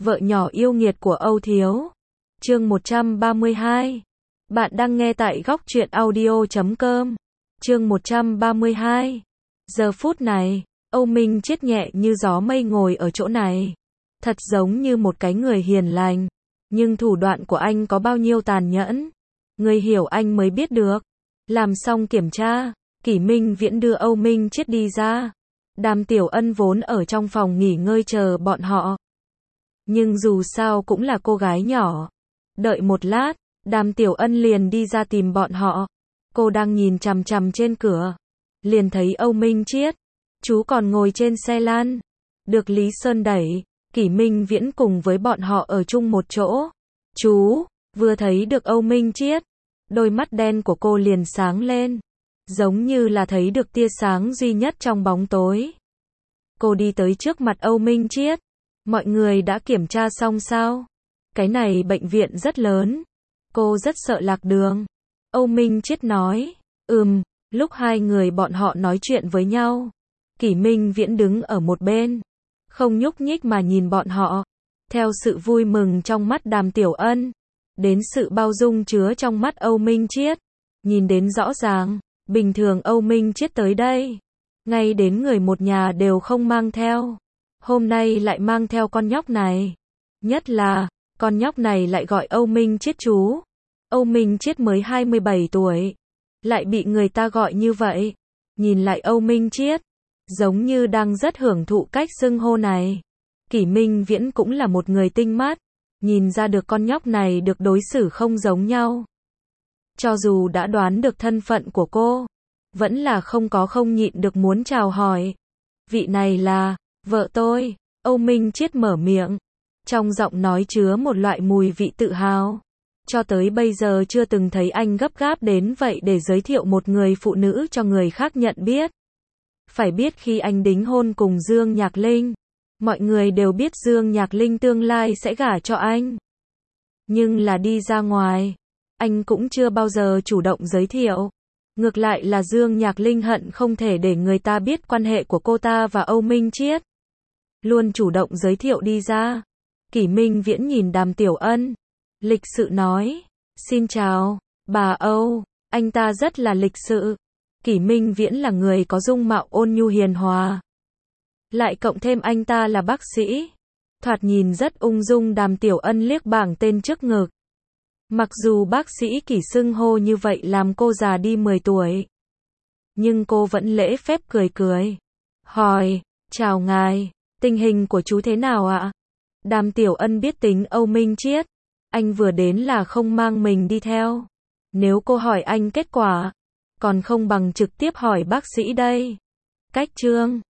Vợ nhỏ yêu nghiệt của Âu Thiếu. Chương 132. Bạn đang nghe tại góc truyện audio.com. Chương 132. Giờ phút này, Âu Minh Chiết nhẹ như gió mây ngồi ở chỗ này. Thật giống như một cái người hiền lành. Nhưng thủ đoạn của anh có bao nhiêu tàn nhẫn. Người hiểu anh mới biết được. Làm xong kiểm tra, Kỷ Minh Viễn đưa Âu Minh Chiết đi ra. Đàm Tiểu Ân vốn ở trong phòng nghỉ ngơi chờ bọn họ. Nhưng dù sao cũng là cô gái nhỏ. Đợi một lát, Đàm Tiểu Ân liền đi ra tìm bọn họ. Cô đang nhìn chằm chằm trên cửa. Liền thấy Âu Minh Chiết. Chú còn ngồi trên xe lăn. Được Lý Sơn đẩy. Kỷ Minh Viễn cùng với bọn họ ở chung một chỗ. Chú, vừa thấy được Âu Minh Chiết. Đôi mắt đen của cô liền sáng lên. Giống như là thấy được tia sáng duy nhất trong bóng tối. Cô đi tới trước mặt Âu Minh Chiết. Mọi người đã kiểm tra xong sao? Cái này bệnh viện rất lớn. Cô rất sợ lạc đường. Âu Minh Chiết nói. Lúc hai người bọn họ nói chuyện với nhau. Kỷ Minh Viễn đứng ở một bên. Không nhúc nhích mà nhìn bọn họ. Theo sự vui mừng trong mắt Đàm Tiểu Ân. Đến sự bao dung chứa trong mắt Âu Minh Chiết. Nhìn đến rõ ràng. Bình thường Âu Minh Chiết tới đây. Ngay đến người một nhà đều không mang theo. Hôm nay lại mang theo con nhóc này. Nhất là, con nhóc này lại gọi Âu Minh Chiết chú. Âu Minh Chiết mới 27 tuổi. Lại bị người ta gọi như vậy. Nhìn lại Âu Minh Chiết. Giống như đang rất hưởng thụ cách xưng hô này. Kỷ Minh Viễn cũng là một người tinh mắt. Nhìn ra được con nhóc này được đối xử không giống nhau. Cho dù đã đoán được thân phận của cô. Vẫn là không nhịn được muốn chào hỏi. Vị này là vợ tôi. Âu Minh Chiết mở miệng. Trong giọng nói chứa một loại mùi vị tự hào. Cho tới bây giờ chưa từng thấy anh gấp gáp đến vậy để giới thiệu một người phụ nữ cho người khác nhận biết. Phải biết khi anh đính hôn cùng Dương Nhạc Linh. Mọi người đều biết Dương Nhạc Linh tương lai sẽ gả cho anh. Nhưng là đi ra ngoài. Anh cũng chưa bao giờ chủ động giới thiệu. Ngược lại là Dương Nhạc Linh hận không thể để người ta biết quan hệ của cô ta và Âu Minh Chiết. Luôn chủ động giới thiệu đi ra. Kỷ Minh Viễn nhìn Đàm Tiểu Ân. Lịch sự nói. Xin chào, bà Âu. Anh ta rất là lịch sự. Kỷ Minh Viễn là người có dung mạo ôn nhu hiền hòa. Lại cộng thêm anh ta là bác sĩ. Thoạt nhìn rất ung dung. Đàm Tiểu Ân liếc bảng tên trước ngực. Mặc dù bác sĩ Kỷ xưng hô như vậy làm cô già đi 10 tuổi. Nhưng cô vẫn lễ phép cười. Hỏi, chào ngài, tình hình của chú thế nào ạ? Đàm Tiểu Ân biết tính Âu Minh Chiết. Anh vừa đến là không mang mình đi theo. Nếu cô hỏi anh kết quả, còn không bằng trực tiếp hỏi bác sĩ đây. Cách chương